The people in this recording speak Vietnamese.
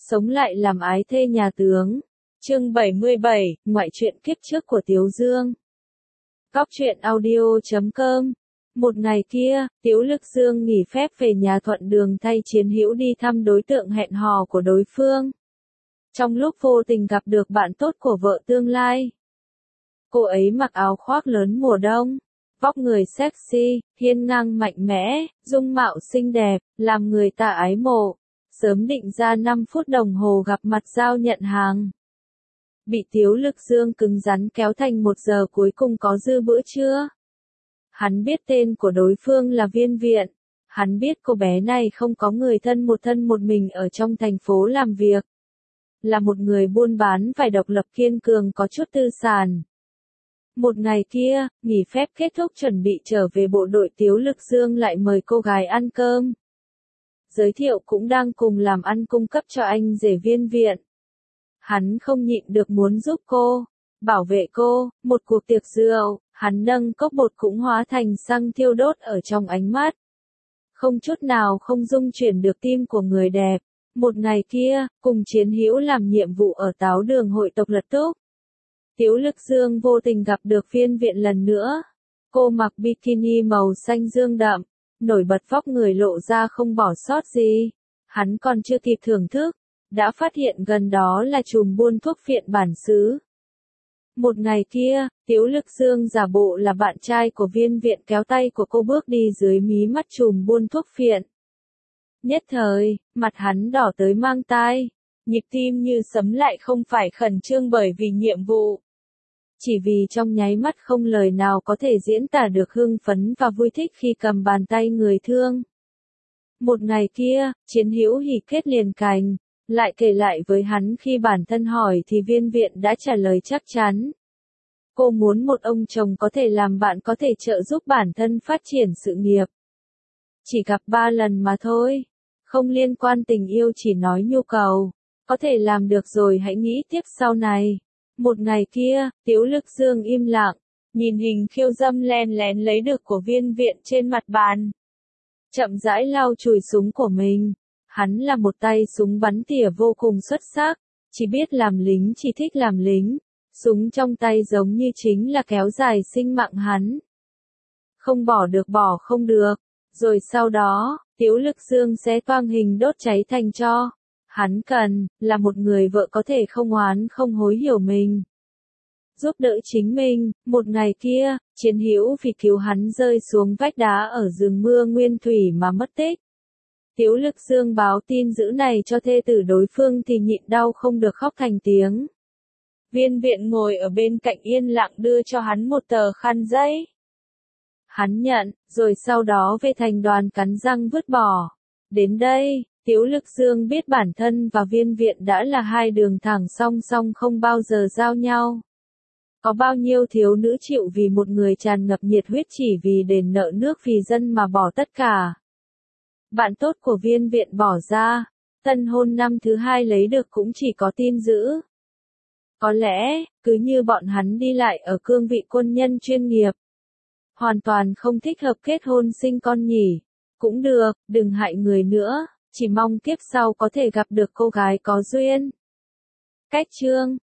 sống lại làm ái thê nhà tướng. Chương 77, ngoại truyện kiếp trước của Tiếu Dương. Góc truyện audio.com. Một ngày kia, Tiếu Lực Dương nghỉ phép về nhà Thuận Đường thay Chiến Hữu đi thăm đối tượng hẹn hò của đối phương. Trong lúc vô tình gặp được bạn tốt của vợ tương lai. Cô ấy mặc áo khoác lớn mùa đông, vóc người sexy, hiên ngang mạnh mẽ, dung mạo xinh đẹp, làm người ta ái mộ. Sớm định ra 5 phút đồng hồ gặp mặt giao nhận hàng. Bị Tiếu Lực Dương cứng rắn kéo thành 1 giờ cuối cùng có dư bữa trưa. Hắn biết tên của đối phương là Viên Viện. Hắn biết cô bé này không có người thân một mình ở trong thành phố làm việc. Là một người buôn bán vải độc lập kiên cường có chút tư sản. Một ngày kia, nghỉ phép kết thúc chuẩn bị trở về bộ đội, Tiếu Lực Dương lại mời cô gái ăn cơm. Giới thiệu cũng đang cùng làm ăn cung cấp cho anh rể Viên Viện. Hắn không nhịn được muốn giúp cô, bảo vệ cô. Một cuộc tiệc rượu, hắn nâng cốc bột cũng hóa thành xăng thiêu đốt ở trong ánh mắt. Không chút nào không dung chuyển được tim của người đẹp. Một ngày kia, cùng Chiến Hữu làm nhiệm vụ ở Táo Đường hội tộc Lật Túc. Tiếu Lực Dương vô tình gặp được Viên Viện lần nữa. Cô mặc bikini màu xanh dương đậm, nổi bật vóc người lộ ra không bỏ sót gì. Hắn còn chưa kịp thưởng thức, đã phát hiện gần đó là chùm buôn thuốc phiện bản xứ. Một ngày kia, Tiếu Lực Dương giả bộ là bạn trai của Viên Viện kéo tay của cô bước đi dưới mí mắt chùm buôn thuốc phiện. Nhất thời, mặt hắn đỏ tới mang tai, nhịp tim như sấm lại không phải khẩn trương bởi vì nhiệm vụ. Chỉ vì trong nháy mắt không lời nào có thể diễn tả được hưng phấn và vui thích khi cầm bàn tay người thương. Một ngày kia, Chiến Hữu hỉ kết liền cành, lại kể lại với hắn khi bản thân hỏi thì Viên Viện đã trả lời chắc chắn. Cô muốn một ông chồng có thể làm bạn, có thể trợ giúp bản thân phát triển sự nghiệp. Chỉ gặp 3 lần mà thôi, không liên quan tình yêu, chỉ nói nhu cầu. Có thể làm được rồi hãy nghĩ tiếp sau này. Một ngày kia, Tiếu Lực Dương im lặng, nhìn hình khiêu dâm len lén lấy được của Viên Viện trên mặt bàn. Chậm rãi lau chùi súng của mình. Hắn là một tay súng bắn tỉa vô cùng xuất sắc, chỉ biết làm lính, chỉ thích làm lính. Súng trong tay giống như chính là kéo dài sinh mạng hắn. Không bỏ được bỏ không được. Rồi sau đó, Tiếu Lực Dương xé toang hình đốt cháy thành tro. Hắn cần là một người vợ có thể không oán không hối, hiểu mình, giúp đỡ chính mình. Một ngày kia, Chiến Hữu vì cứu hắn rơi xuống vách đá ở rừng mưa nguyên thủy mà mất tích. Tiếu Lực Dương báo tin dữ này cho thê tử đối phương thì nhịn đau không được khóc thành tiếng. Viên Viện ngồi ở bên cạnh yên lặng đưa cho hắn một tờ khăn giấy. Hắn nhận, rồi sau đó về thành đoàn cắn răng vứt bỏ. Đến đây, Tiếu Lực Dương biết bản thân và Viên Viện đã là hai đường thẳng song song không bao giờ giao nhau. Có bao nhiêu thiếu nữ chịu vì một người tràn ngập nhiệt huyết chỉ vì đền nợ nước vì dân mà bỏ tất cả. Bạn tốt của Viên Viện bỏ ra, tân hôn năm thứ 2 lấy được cũng chỉ có tin dữ. Có lẽ, cứ như bọn hắn đi lại ở cương vị quân nhân chuyên nghiệp. Hoàn toàn không thích hợp kết hôn sinh con nhỉ. Cũng được, đừng hại người nữa, chỉ mong kiếp sau có thể gặp được cô gái có duyên. Cách chương